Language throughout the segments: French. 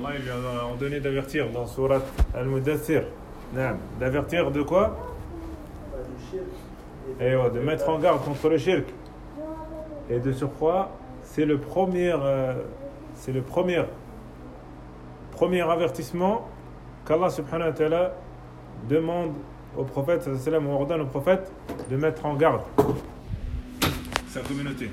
Allah il lui a ordonné d'avertir dans Surat Al-Mudaththir. D'avertir de quoi? De mettre en garde contre le shirk. Et de surcroît, c'est le premier avertissement qu'Allah subhanahu wa ta'ala demande au prophète, ou ordonne au prophète de mettre en garde sa communauté.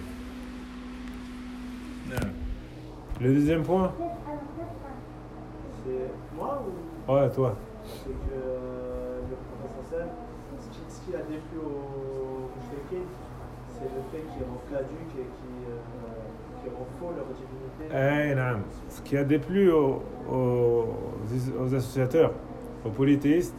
Le deuxième point, c'est moi ou... Ouais, toi. C'est que le prophète, ce qui a déplu aux mushrikines, c'est le fait qu'ils rendent caduques et qu'ils rendent faux leur divinité. Ce qui a déplu aux associateurs, aux polythéistes,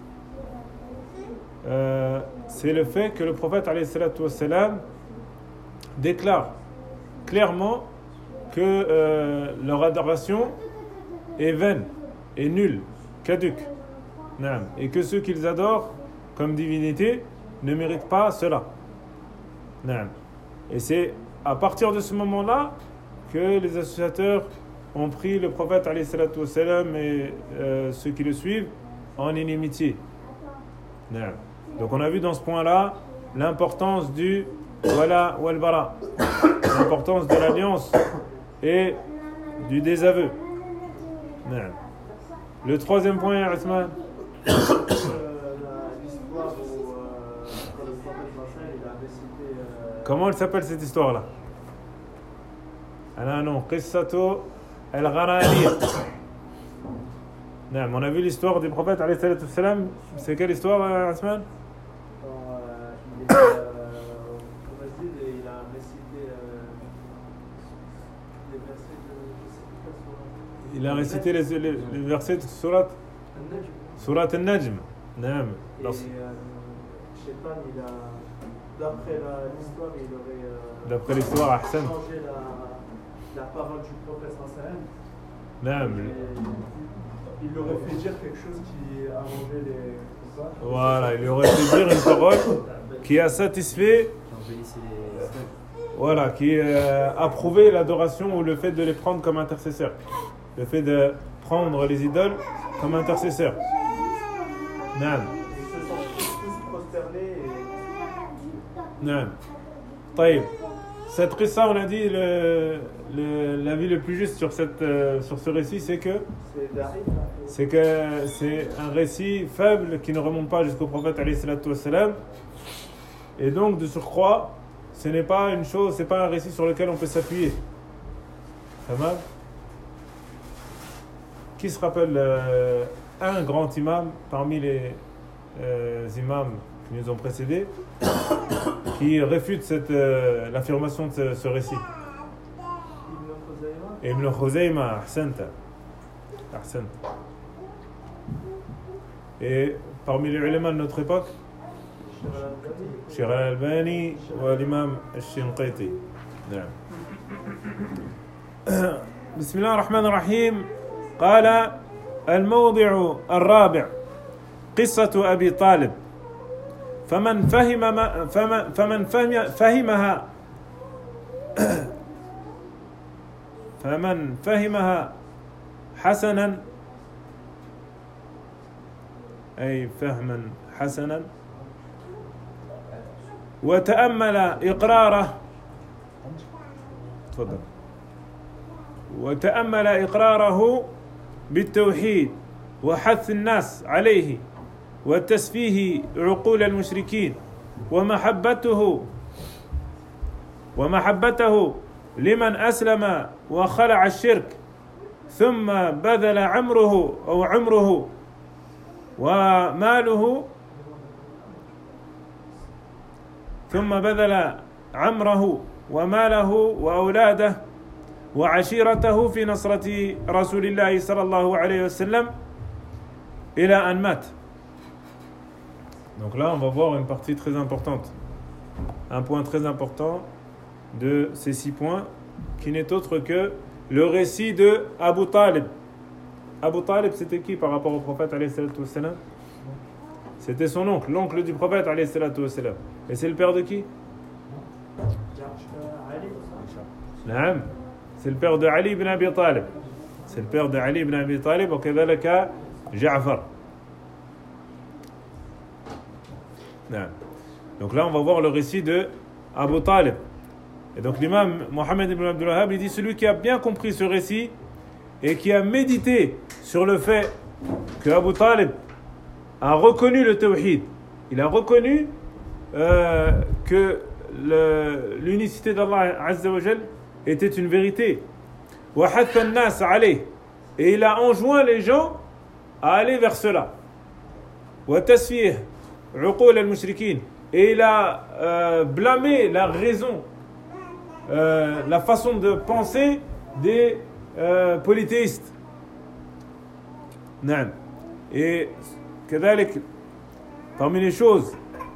c'est le fait que le prophète alayhi salatu wassalam déclare clairement que leur adoration est vaine, est nulle, caduque, et que ceux qu'ils adorent comme divinité ne méritent pas cela. Et c'est à partir de ce moment-là que les associateurs ont pris le prophète alayhi salatu wassalam et ceux qui le suivent en inimitié. Donc on a vu dans ce point-là l'importance du wala wal bara, l'importance de l'alliance et du désaveu. Le troisième point, Othman. L'histoire où le prophète il a récité. Comment elle s'appelle cette histoire-là? Non, Qissatu al-Ghananiya. On a vu l'histoire du prophète alayhi salatu wassalam. C'est quelle histoire, Othman? Il a récité les versets de... Il a récité les versets de Surat Al-Najm. Et Shaitan, d'après l'histoire, il aurait d'après l'histoire, Ahsan. changé la parole du prophète sallallahu. Il aurait fait dire quelque chose qui arrangeait les... Voilà, il aurait fait dire une parole qui a satisfait, voilà, qui a approuvé l'adoration ou le fait de les prendre comme intercesseurs. Le fait de prendre les idoles comme intercesseurs. Ils se sont tous prosternés et... طيب. Cette qissa, on a dit, l'avis le plus juste sur ce récit, c'est que c'est un récit faible qui ne remonte pas jusqu'au prophète alayhi salatu wassalam. Et donc, de surcroît, ce n'est pas une chose, c'est pas un récit sur lequel on peut s'appuyer. Ça va? Qui se rappelle un grand imam parmi les imams qui nous ont précédés qui réfute l'affirmation de ce récit? Ibn Khuzayma, ahsanta. Et parmi les ulama de notre époque, Cheikh Al-Albani et l'imam Al-Shinqiti. Bismillah ar-Rahman ar-Rahim. قال الموضع الرابع قصة أبي طالب فمن فهمها حسنا أي فهما حسنا وتأمل إقراره بالتوحيد وحث الناس عليه وتسفيه عقول المشركين ومحبته لمن أسلم وخلع الشرك ثم بذل عمره وماله وأولاده وعشيرته في نصرة رسول الله صلى الله عليه وسلم إلى أن مات. Donc là, on va voir une partie très importante, un point très important de ces 6 points, qui n'est autre que le récit de Abu Talib. Abu Talib, c'était qui par rapport au prophète alayhi salatu wassalam? C'était son oncle, l'oncle du prophète alayhi salatu wassalam. Et c'est le père de qui? C'est le père de Ali ibn Abi Talib. c'est le père de Ali ibn Abi Talib, وكذلك Ja'far. Donc là, on va voir le récit de Abu Talib. Et donc l'imam Mohammed ibn Abdul Wahhab, il dit celui qui a bien compris ce récit et qui a médité sur le fait que Abu Talib a reconnu le tawhid, il a reconnu que l'unicité d'Allah Azza wa Jal était une vérité. وحث الناس عليه, et il a enjoint les gens à aller vers cela. وتسفيه عقول المشركين, et il a blâmé la raison, la façon de penser des polythéistes. نعم. Et كذلك, parmi les choses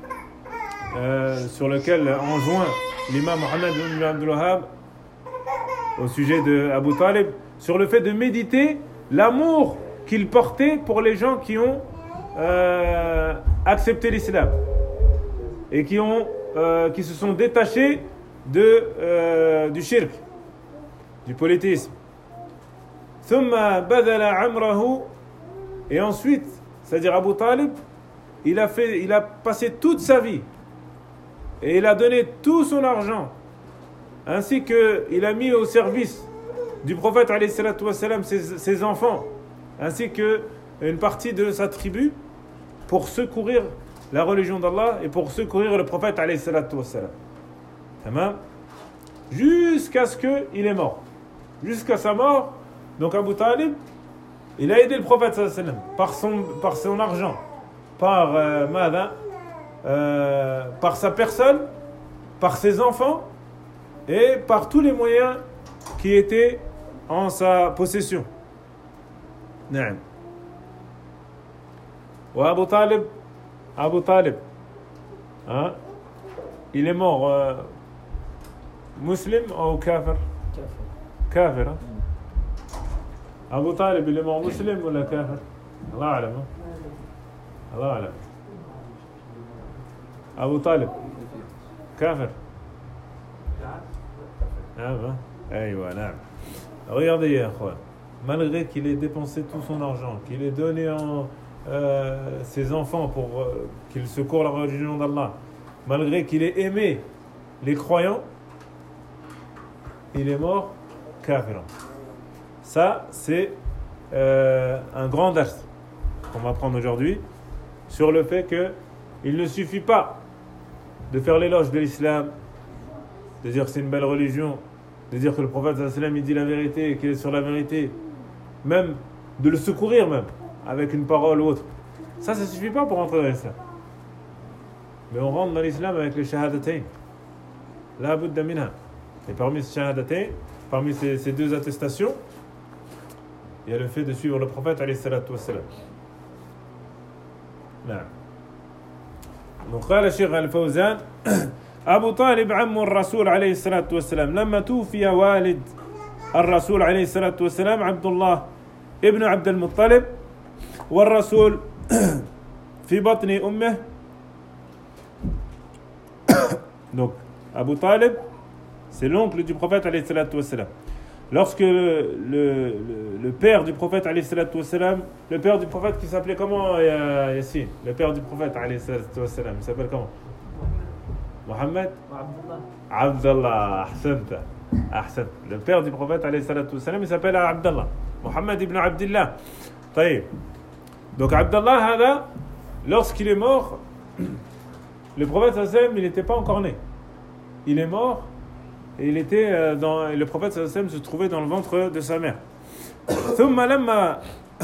sur lesquelles enjoint l'imam Mohammed ibn Abdul Wahhab au sujet de Abu Talib, sur le fait de méditer l'amour qu'il portait pour les gens qui ont accepté l'islam et qui se sont détachés du shirk, du polythéisme. ثم بذل عمره, et ensuite, c'est-à-dire Abu Talib, il a passé toute sa vie et il a donné tout son argent, ainsi qu'il a mis au service du prophète alayhi salatu wassalam ses enfants, ainsi qu'une partie de sa tribu, pour secourir la religion d'Allah et pour secourir le prophète alayhi salatu wassalam. Jusqu'à ce qu'il est mort. Jusqu'à sa mort, donc Abu Talib, il a aidé le prophète sallallahu alayhi wa sallam par son argent, par sa personne, par ses enfants et par tous les moyens qui étaient en sa possession. Naam. Wa Abu Talib, hein? Il est mort musulman ou kafir? Kafir. Hein? Abu Talib, il est mort musulman ou kafir? Allah alam. Allah alam. Abu Talib, kafir. Regardez, malgré qu'il ait dépensé tout son argent, qu'il ait donné ses enfants pour qu'ils secourent la religion d'Allah, malgré qu'il ait aimé les croyants, il est mort kafir. Ça, c'est un grand dars qu'on va prendre aujourd'hui sur le fait qu'il ne suffit pas de faire l'éloge de l'islam, de dire que c'est une belle religion, de dire que le prophète sallallahu alayhi wa sallam il dit la vérité et qu'il est sur la vérité, même de le secourir même avec une parole ou autre. Ça ne suffit pas pour entrer dans l'islam. Mais on rentre dans l'islam avec les shahadatayn. La budda minha. Et parmi ces shahadatayn, parmi ces deux attestations, il y a le fait de suivre le prophète alayhi salatu wa salam. Donc قال الشيخ الفوزان أبو طالب عم الرسول عليه الصلاة والسلام لما توفي والد الرسول عليه الصلاة والسلام عبد الله ابن عبد المطلب والرسول في بطن أمه. Donc Abu Talib, c'est l'oncle du prophète alayhi salatu wassalam. Lorsque le père du prophète alayhi salatu wassalam, le père du prophète qui s'appelait comment, Yassine? Le père du prophète alayhi salatu wassalam, il s'appelle comment? Mohammed? Abdallah. Ahsant. Le père du prophète alayhi salatu wassalam, il s'appelle Abdallah. Mohammed ibn Abdillah. طيب. Donc Abdallah, lorsqu'il est mort, le prophète sallallahu alayhi wa sallam, il n'était pas encore né. Il est mort et le prophète sallallahu alayhi wa sallam se trouvait dans le ventre de sa mère. ثم لما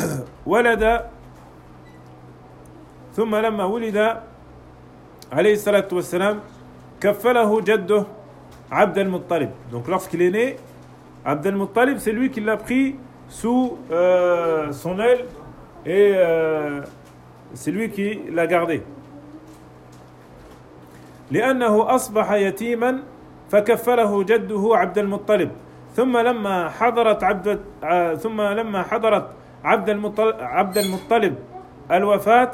ولد عليه الصلاة والسلام كفله جده عبد المطلب. Donc lorsqu'il est né, Abd al-Muttalib, c'est lui qui l'a pris sous son aile et c'est lui qui l'a gardé. لأنه أصبح يتيما فكفله جده عبد المطلب. ثم لما حضرت عبد المطلب الوفاة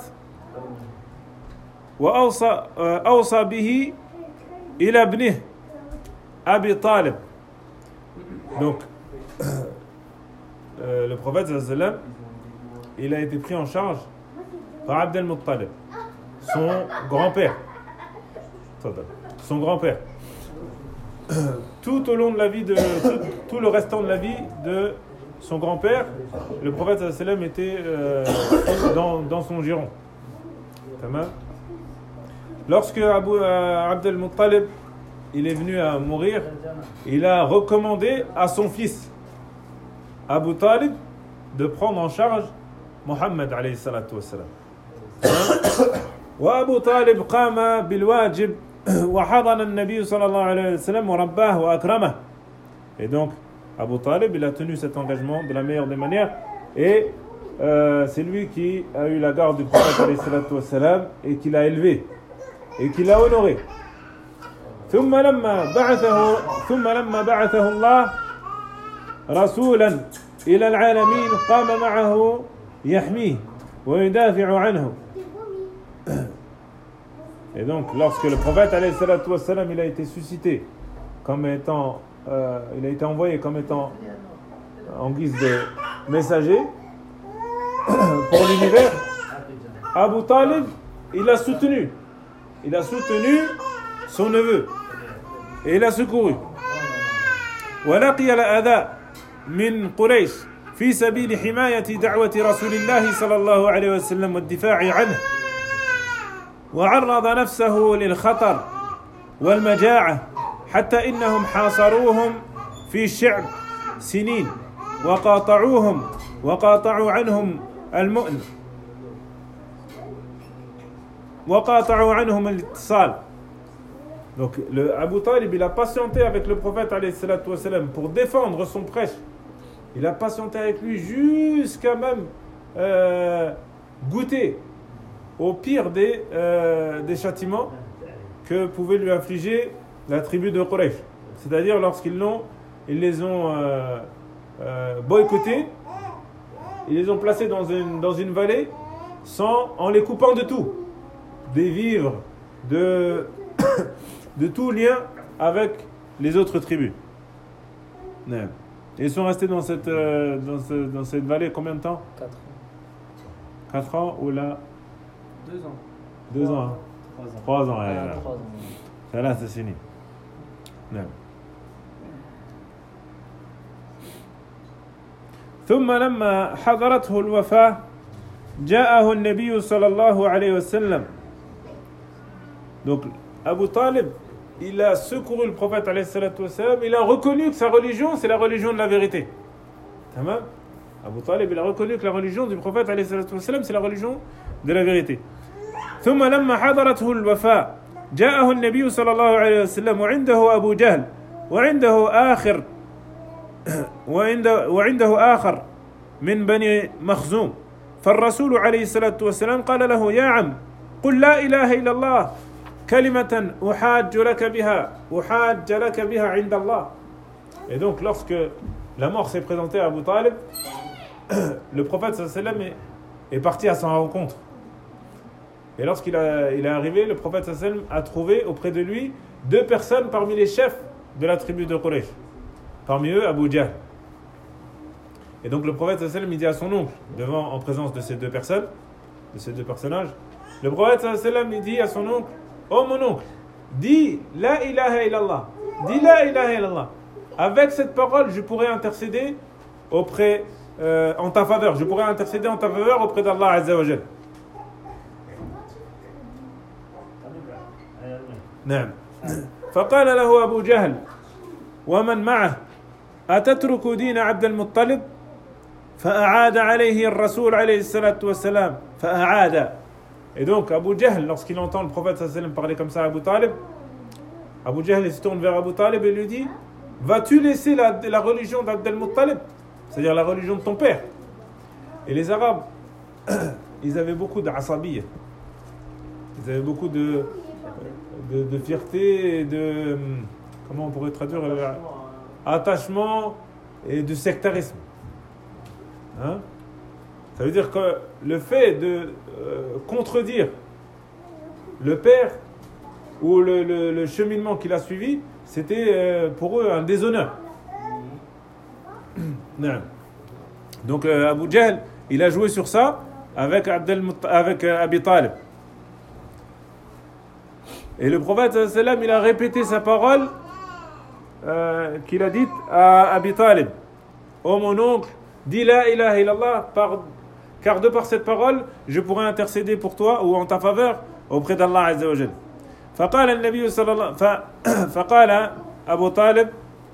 وأوصى به إلى ابنه أبي طالب. Donc le prophète sallallahu alayhi wa sallam, il a été pris en charge par Abd al-Muttalib, son grand-père. Son grand-père. Tout au long de la vie tout le restant de la vie de son grand-père, le prophète sallallahu alayhi wa sallam était dans son giron. Lorsque Abd al-Muttalib il est venu à mourir, il a recommandé à son fils Abu Talib de prendre en charge Mohammed alayhi salatu wassalam. وأبو طالب قام بالواجب وحضن النبي صلى الله عليه وسلم ورباه وأكرمه. Et donc Abu Talib il a tenu cet engagement de la meilleure des manières et c'est lui qui a eu la garde du prophète alayhi salatu wassalam et qui l'a élevé et qui l'a honoré. ثم لما بعثه الله رسولا إلى العالمين قام معه يحميه ويدافع عنه. Et donc lorsque le prophète alayhi salatu wassalam il a été suscité comme étant il a été envoyé comme étant en guise de messager pour l'univers, Abu Talib il a soutenu son neveu et il a secouru. ولقي الأذى من قريش في سبيل حماية دعوة رسول الله صلى الله عليه وسلم والدفاع عنه وعرض نفسه للخطر والمجاعة حتى إنهم حاصروهم في الشعب سنين وقاطعوا عنهم المؤن وقاطعوا عنهم الاتصال. Donc Abu Talib il a patienté avec le prophète alayhi salatu wassalam pour défendre son prêche. Il a patienté avec lui jusqu'à même goûter au pire des châtiments que pouvait lui infliger la tribu de Quraysh. C'est-à-dire lorsqu'ils les ont boycottés, ils les ont placés dans une vallée en les coupant de tout, des vivres, de tout lien avec les autres tribus. Et ils sont restés dans cette vallée combien de temps? 4 ans. 4 ans ou là 2 ans. 2 ans. 3 ans. 3 ans. 3 ans. ثلاث سنين. نعم. ثم لما حضرته الوفاة جاءه النبي صلى الله عليه وسلم. Donc Abu Talib il a secouru le prophète alayhi salatu wassalam, il a reconnu que sa religion c'est la religion de la vérité. Tamam. Abu Talib il a reconnu que la religion du prophète alayhi salatu wassalam c'est la religion de la vérité. ثم لما حضرته الوفاة جاءه النبي صلى الله عليه وسلم وعنده أبو جهل وعنده آخر من بني مخزوم فالرسول عليه الصلاة والسلام قال له يا عم قل لا إله إلا الله كلمة أحاج لك بها عند الله. Et donc lorsque la mort s'est présentée à Abu Talib, le prophète sallallahu alayhi wa sallam est parti à sa rencontre. Et lorsqu'il est arrivé, le prophète sallallahu alayhi wa sallam a trouvé auprès de lui 2 personnes parmi les chefs de la tribu de Quraysh. Parmi eux, Abu Jahl. Et donc le prophète sallallahu alayhi wa sallam il dit à son oncle, en présence de ces 2 personnes, de ces 2 personnages, le prophète sallallahu alayhi wa sallam il dit à son oncle, oh mon oncle, dis la ilaha illallah. Dis la ilaha illallah. Avec cette parole, je pourrais intercéder en ta faveur. Je pourrais intercéder en ta faveur auprès d'Allah Azza wa Jal. نعم. فقال له أبو جهل ومن معه أتترك دين عبد المطلب فأعاد عليه الرسول عليه الصلاة والسلام فأعاد. Et donc Abu Jahl lorsqu'il entend le prophète sallallahu alayhi wa sallam parler comme ça à Abu Talib, Abu Jahl se tourne vers Abu Talib et lui dit, vas-tu laisser la religion d'Abd al-Muttalib, c'est-à-dire la religion de ton père? Et les Arabes ils avaient beaucoup d'asabiyya, ils avaient beaucoup de fierté et de, comment on pourrait traduire, attachement et de sectarisme. Hein? Ça veut dire que le fait de contredire le père ou le cheminement qu'il a suivi, c'était pour eux un déshonneur. Non. Donc Abu Jahl, il a joué sur ça avec Abi Talib. Et le prophète sallam, il a répété sa parole qu'il a dite à Abi Talib. Oh mon oncle, dis la ilaha illallah, car de par cette parole, je pourrai intercéder pour toi ou en ta faveur auprès d'Allah Azza wa Jal. فقال النبي صلى الله فقال أبو طالب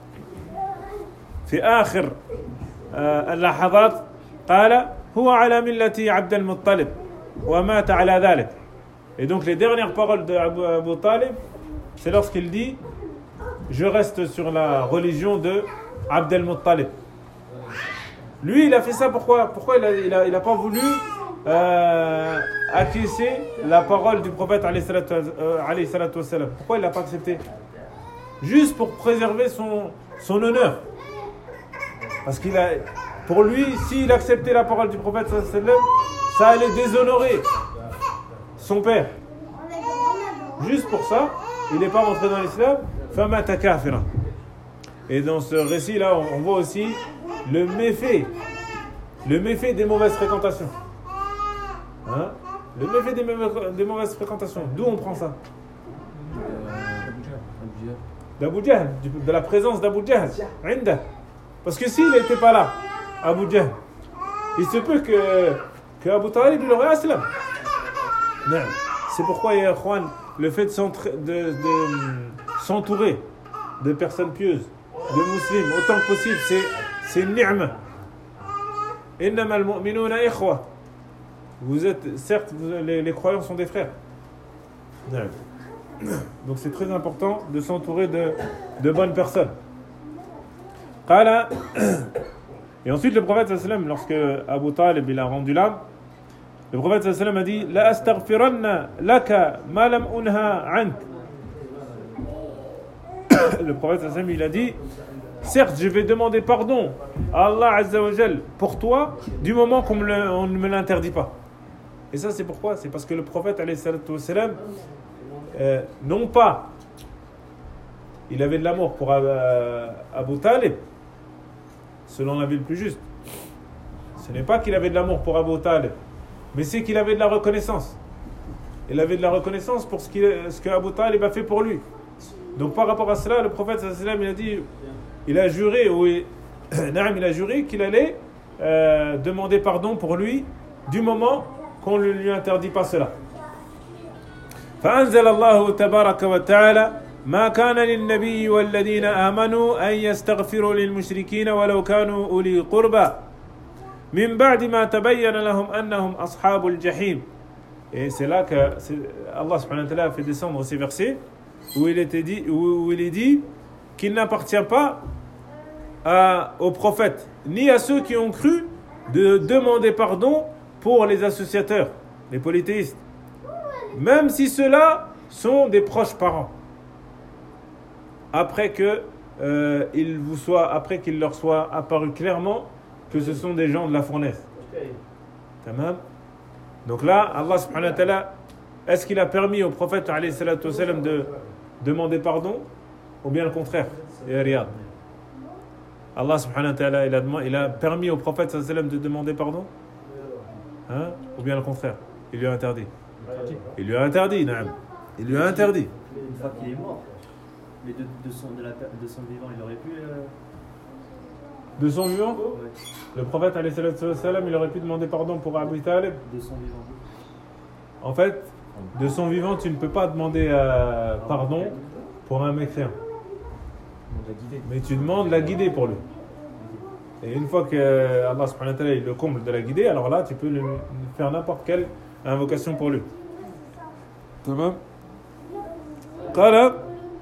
في آخر اللحظات قال هو على ملة عبد المطلب ومات على ذلك. Et donc les dernières paroles d'Abu Talib, c'est lorsqu'il dit je reste sur la religion de Abd al-Muttalib. Lui, il a fait ça pourquoi il a pas voulu acquiescer la parole du prophète alayhi salatu wassalam. Pourquoi il l'a pas accepté? Juste pour préserver son honneur. Parce pour lui, s'il acceptait la parole du prophète sallallahu alayhi wa sallam, ça allait déshonorer son père. Juste pour ça, il n'est pas rentré dans l'islam. Famata kafira. Et dans ce récit-là, on voit aussi le méfait des mauvaises fréquentations. Hein? Le méfait des mauvaises fréquentations. D'où on prend ça? D'Abu Jahl, de la présence d'Abu Jahl. Parce que s'il n'était pas là, Abu Jahl, il se peut que Abu Talib il aurait aslam. Non. C'est pourquoi, le fait de s'entourer de personnes pieuses, de musulmans, autant que possible, c'est une ni'ma. Innama al-mu'minuna ikhwa. Vous êtes, certes, les croyants sont des frères. Non. Donc c'est très important de s'entourer de bonnes personnes. Et ensuite le prophète sallam, lorsque Abu Talib il a rendu l'âme, le prophète sallam a dit la astaghfiranna laka ma lam unha ank. Le prophète sallam il a dit certes je vais demander pardon à Allah Azza wa Jal pour toi du moment qu'on ne me l'interdit pas. Et ça c'est pourquoi? C'est parce que le prophète alayhi salatu wassalam, non pas il avait de l'amour pour Abu Talib, selon l'avis le plus juste. Ce n'est pas qu'il avait de l'amour pour Abu Talib, mais c'est qu'il avait de la reconnaissance. Il avait de la reconnaissance pour ce que Abu Talib a fait pour lui. Donc par rapport à cela, le prophète sallam, il a dit, il a juré qu'il allait demander pardon pour lui du moment qu'on ne lui interdit pas cela. فأنزل الله تبارك وتعالى ما كان للنبي والذين آمنوا أن يستغفروا للمشركين ولو كانوا أولي قربى من بعد ما تبين لهم أنهم أصحاب الجحيم. Et c'est là que Allah subhanahu wa ta'ala a fait descendre ces versets où il est dit qu'il n'appartient pas aux prophètes ni à ceux qui ont cru de demander pardon pour les associateurs, les polythéistes, même si ceux-là sont des proches parents, après qu'il leur soit apparu clairement que ce sont des gens de la fournaise. Tamam. Donc là, Allah subhanahu wa ta'ala, est-ce qu'il a permis au prophète alayhi salatu wassalam de demander pardon ou bien le contraire? Et regarde, Allah subhanahu wa ta'ala il a permis au prophète sallallahu alayhi wa sallam de demander pardon, hein? Ou bien le contraire? Il lui a interdit. Il lui a interdit, naam. Il lui a interdit. Une fois qu'il est mort, mais de son vivant, il aurait pu. De son vivant? Ouais. Le prophète alayhi salatu wassalam, il aurait pu demander pardon pour Abu Talib. De son vivant. En fait, de son vivant, tu ne peux pas demander pardon pour un mécréant. Mais tu demandes la guider pour lui. Et une fois que Allah subhanahu wa ta'ala il le comble de la guider, alors là, tu peux lui faire n'importe quelle invocation pour lui. تمام. قال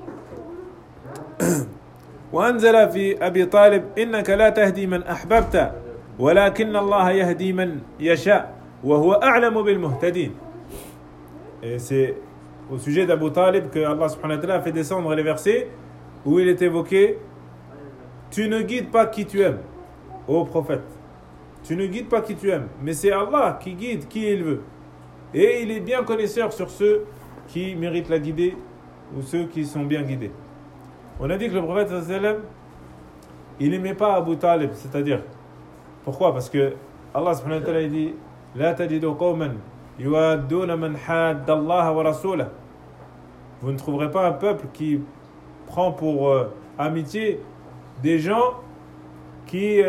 وأنزل في أبي طالب إنك لا تهدي من أحببت ولكن الله يهدي من يشاء وهو أعلم بالمهتدين. Et c'est au sujet d'Abu Talib que Allah subhanahu wa ta'ala a fait descendre les versets où il est évoqué tu ne guides pas qui tu aimes, ô prophète. Tu ne guides pas qui tu aimes, mais c'est Allah qui guide qui il veut. Et il est bien connaisseur sur ceux qui méritent la guidée ou ceux qui sont bien guidés. On a dit que le prophète sallallahu alayhi wa sallam, il n'aimait pas Abu Talib, c'est-à-dire Pourquoi? Parce que Allah subhanahu wa ta'ala dit La tajidu qawman yuwadduna man hadda Allah wa rasulahu. Vous ne trouverez pas un peuple qui prend pour amitié des gens qui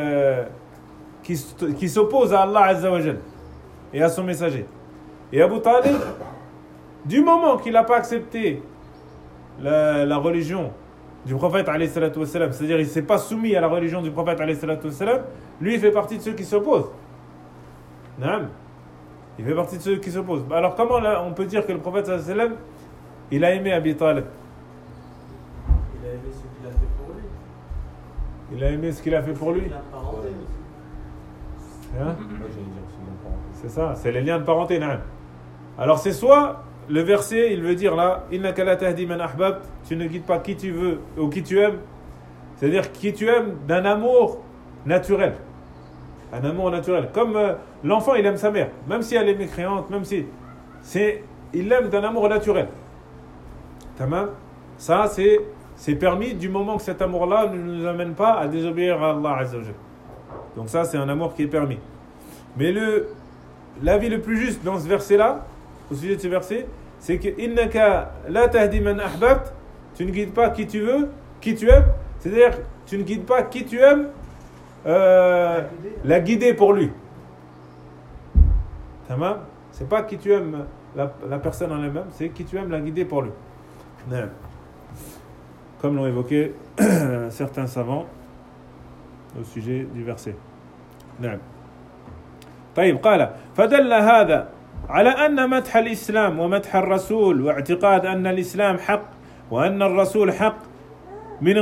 s'opposent à Allah Azza wa Jal et à son messager. Et Abu Talib, du moment qu'il n'a pas accepté la religion du prophète alayhi salatu wassalam, c'est-à-dire il ne s'est pas soumis à la religion du prophète alayhi salatu wassalam, lui il fait partie de ceux qui s'opposent. Non. Il fait partie de ceux qui s'opposent. Alors comment là, on peut dire que le prophète sallallahu alayhi wa sallam, il a aimé Abi Talib? Il a aimé ce qu'il a fait pour lui. Il a aimé ce qu'il a fait pour lui. Hein? C'est ça, c'est les liens de parenté. Non. Alors c'est soit le verset, il veut dire là, innaka la tahdi man ahbab, tu ne guides pas qui tu veux ou qui tu aimes, c'est-à-dire qui tu aimes d'un amour naturel. Un amour naturel. Comme l'enfant, il aime sa mère, même si elle est mécréante, même si il l'aime d'un amour naturel. Tamam. Ça, c'est permis du moment que cet amour-là ne nous amène pas à désobéir à Allah Azza wa Jalla. Donc ça, c'est un amour qui est permis. Mais l'avis le plus juste dans ce verset-là, au sujet de ce verset, c'est que innaka la tahdi man ahbabt, tu ne guides pas qui tu veux, qui tu aimes, c'est-à-dire tu ne guides pas qui tu aimes, la guider pour lui. Tamam. C'est pas qui tu aimes la personne en elle-même, c'est qui tu aimes la guider pour lui. Non. Comme l'ont évoqué certains savants au sujet du verset. نعم. طيب قال فدل هذا على أن مدح الإسلام ومدح الرسول واعتقاد أن الإسلام حق وأن الرسول حق من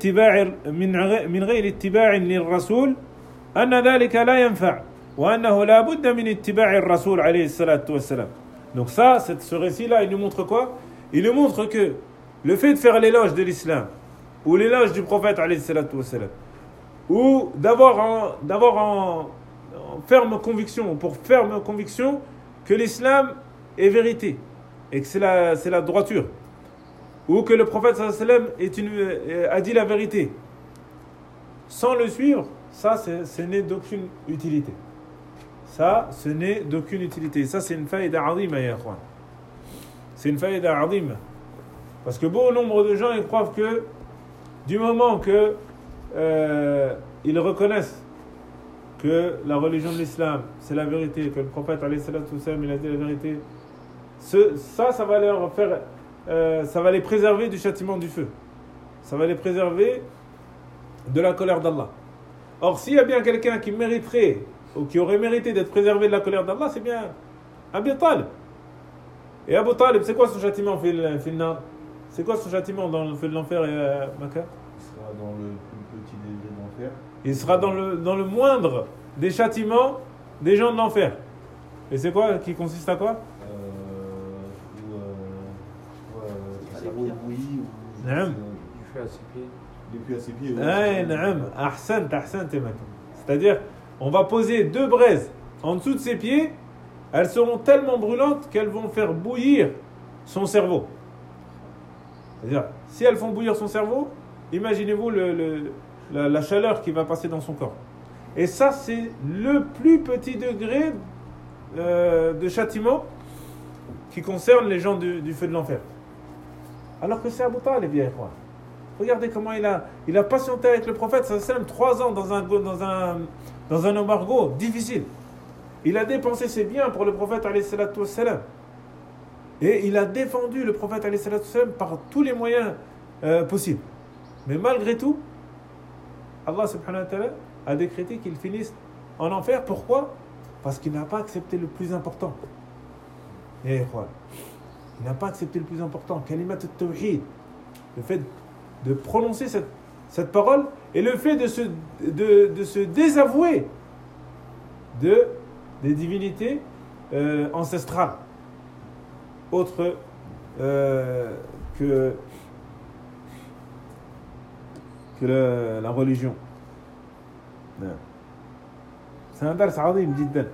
غير اتباع للرسول أن ذلك لا ينفع وأنه لا بد من اتباع الرسول عليه الصلاة والسلام. Donc ça, ce récit-là, il nous montre quoi? Il nous montre que le fait de faire l'éloge de l'islam ou l'éloge du prophète alayhi salatu wassalam, ou d'avoir en ferme conviction, pour ferme conviction que l'islam est vérité et que c'est la droiture, ou que le prophète sallallahu alayhi wa sallam a dit la vérité, sans le suivre, ça ce n'est d'aucune utilité. Ça, ce n'est d'aucune utilité. Ça, c'est une faïda azima, ya ikhwan. C'est une faïda azima. Parce que bon nombre de gens, ils croient que du moment que ils reconnaissent que la religion de l'islam, c'est la vérité, que le prophète alayhi salatu wassalam, il a dit la vérité, ça va leur faire, ça va les préserver du châtiment du feu. Ça va les préserver de la colère d'Allah. Or, s'il y a bien quelqu'un qui mériterait ou qui aurait mérité d'être préservé de la colère d'Allah, c'est bien Abi Talib. Et Abu Talib, c'est quoi son châtiment final? C'est quoi son châtiment dans le feu de l'enfer et Makkah? Il sera dans le plus petit des enfers. Il sera dans le moindre des châtiments des gens de l'enfer. Et c'est quoi qui consiste à quoi? Ça roule bouilli ou Naam. du feu à ses pieds. Depuis à ses pieds. Naam. Ahsant, c'est-à-dire, on va poser 2 braises en dessous de ses pieds, elles seront tellement brûlantes qu'elles vont faire bouillir son cerveau. C'est-à-dire, si elles font bouillir son cerveau, imaginez-vous la chaleur qui va passer dans son corps. Et ça, c'est le plus petit degré de châtiment qui concerne les gens du feu de l'enfer. Alors que c'est Abu Talib, bien quoi. Regardez comment il a patienté avec le prophète sallallahu alayhi wa sallam 3 ans dans un embargo difficile. Il a dépensé ses biens pour le prophète alayhi salatu wa sallam. Et il a défendu le prophète alayhi salatu wa sallam par tous les moyens possibles. Mais malgré tout, Allah subhanahu wa ta'ala a décrété qu'il finisse en enfer. Pourquoi? Parce qu'il n'a pas accepté le plus important. Il n'a pas accepté le plus important. Kalimat al-tawhid. Le fait de prononcer cette parole et le fait de se désavouer des divinités ancestrales autres que la religion. C'est un dars عظيم جدا.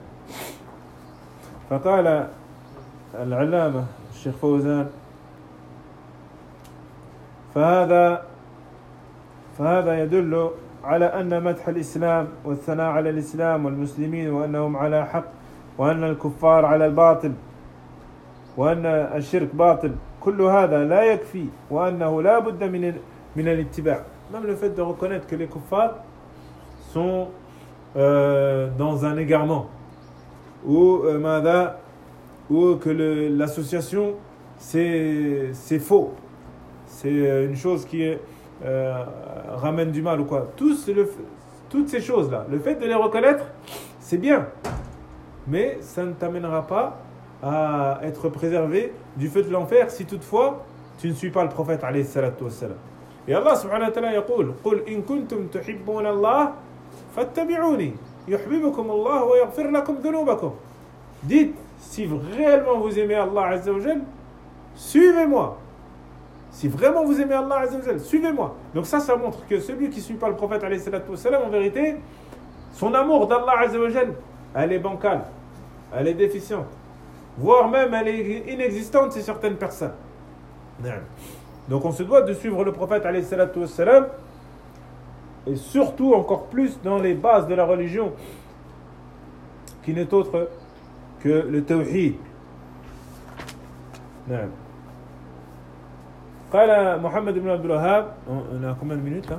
فقال العلامة الشيخ فوزان فهذا يدل على أن مدح الإسلام والثناء على الإسلام والمسلمين وأنهم على حق وأن الكفار على الباطل وأن الشرك باطل كل هذا لا يكفي وأنه لا بد من الاتباع. Même le fait de reconnaître que les kuffars sont dans un égarement ou que l'association c'est faux, c'est une chose qui ramène du mal ou quoi. Toutes ces choses-là, le fait de les reconnaître, c'est bien, mais ça ne t'amènera pas à être préservé du feu de l'enfer si toutefois tu ne suis pas le prophète alayhi salatu wassalam. Et Allah subhanahu wa ta'ala yaqul قل إن كنتم تحبون الله فاتبعوني يحببكم الله ويغفر لكم ذنوبكم. Dites, si réellement vous aimez Allah azza wa jal, suivez-moi. Si vraiment vous aimez Allah azza wa jal, suivez-moi. Donc ça montre que celui qui ne suit pas le prophète alayhi salatu wassalam, en vérité, son amour d'Allah azza wa jal, elle est bancale, elle est déficiente, voire même elle est inexistante chez certaines personnes. Donc on se doit de suivre le prophète alayhi salatu wassalam, et surtout encore plus dans les bases de la religion qui n'est autre que le tawhid. قال محمد بن عبد الوهاب, on a combien de minutes là?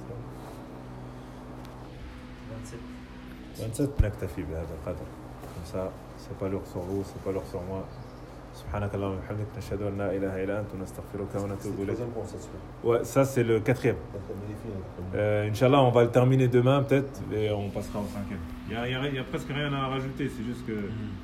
27. نكتفي بهذا القدر. Comme ça, c'est pas l'heure sur vous, c'est pas l'heure sur moi. سبحانك اللهم وبحمدك نشهد ان لا اله الا انت نستغفرك ونتوب اليك. Ouais, ça c'est le 4e. Inch'Allah, on va le terminer demain peut-être et on passera au 5e. Il y a presque rien à rajouter, c'est juste que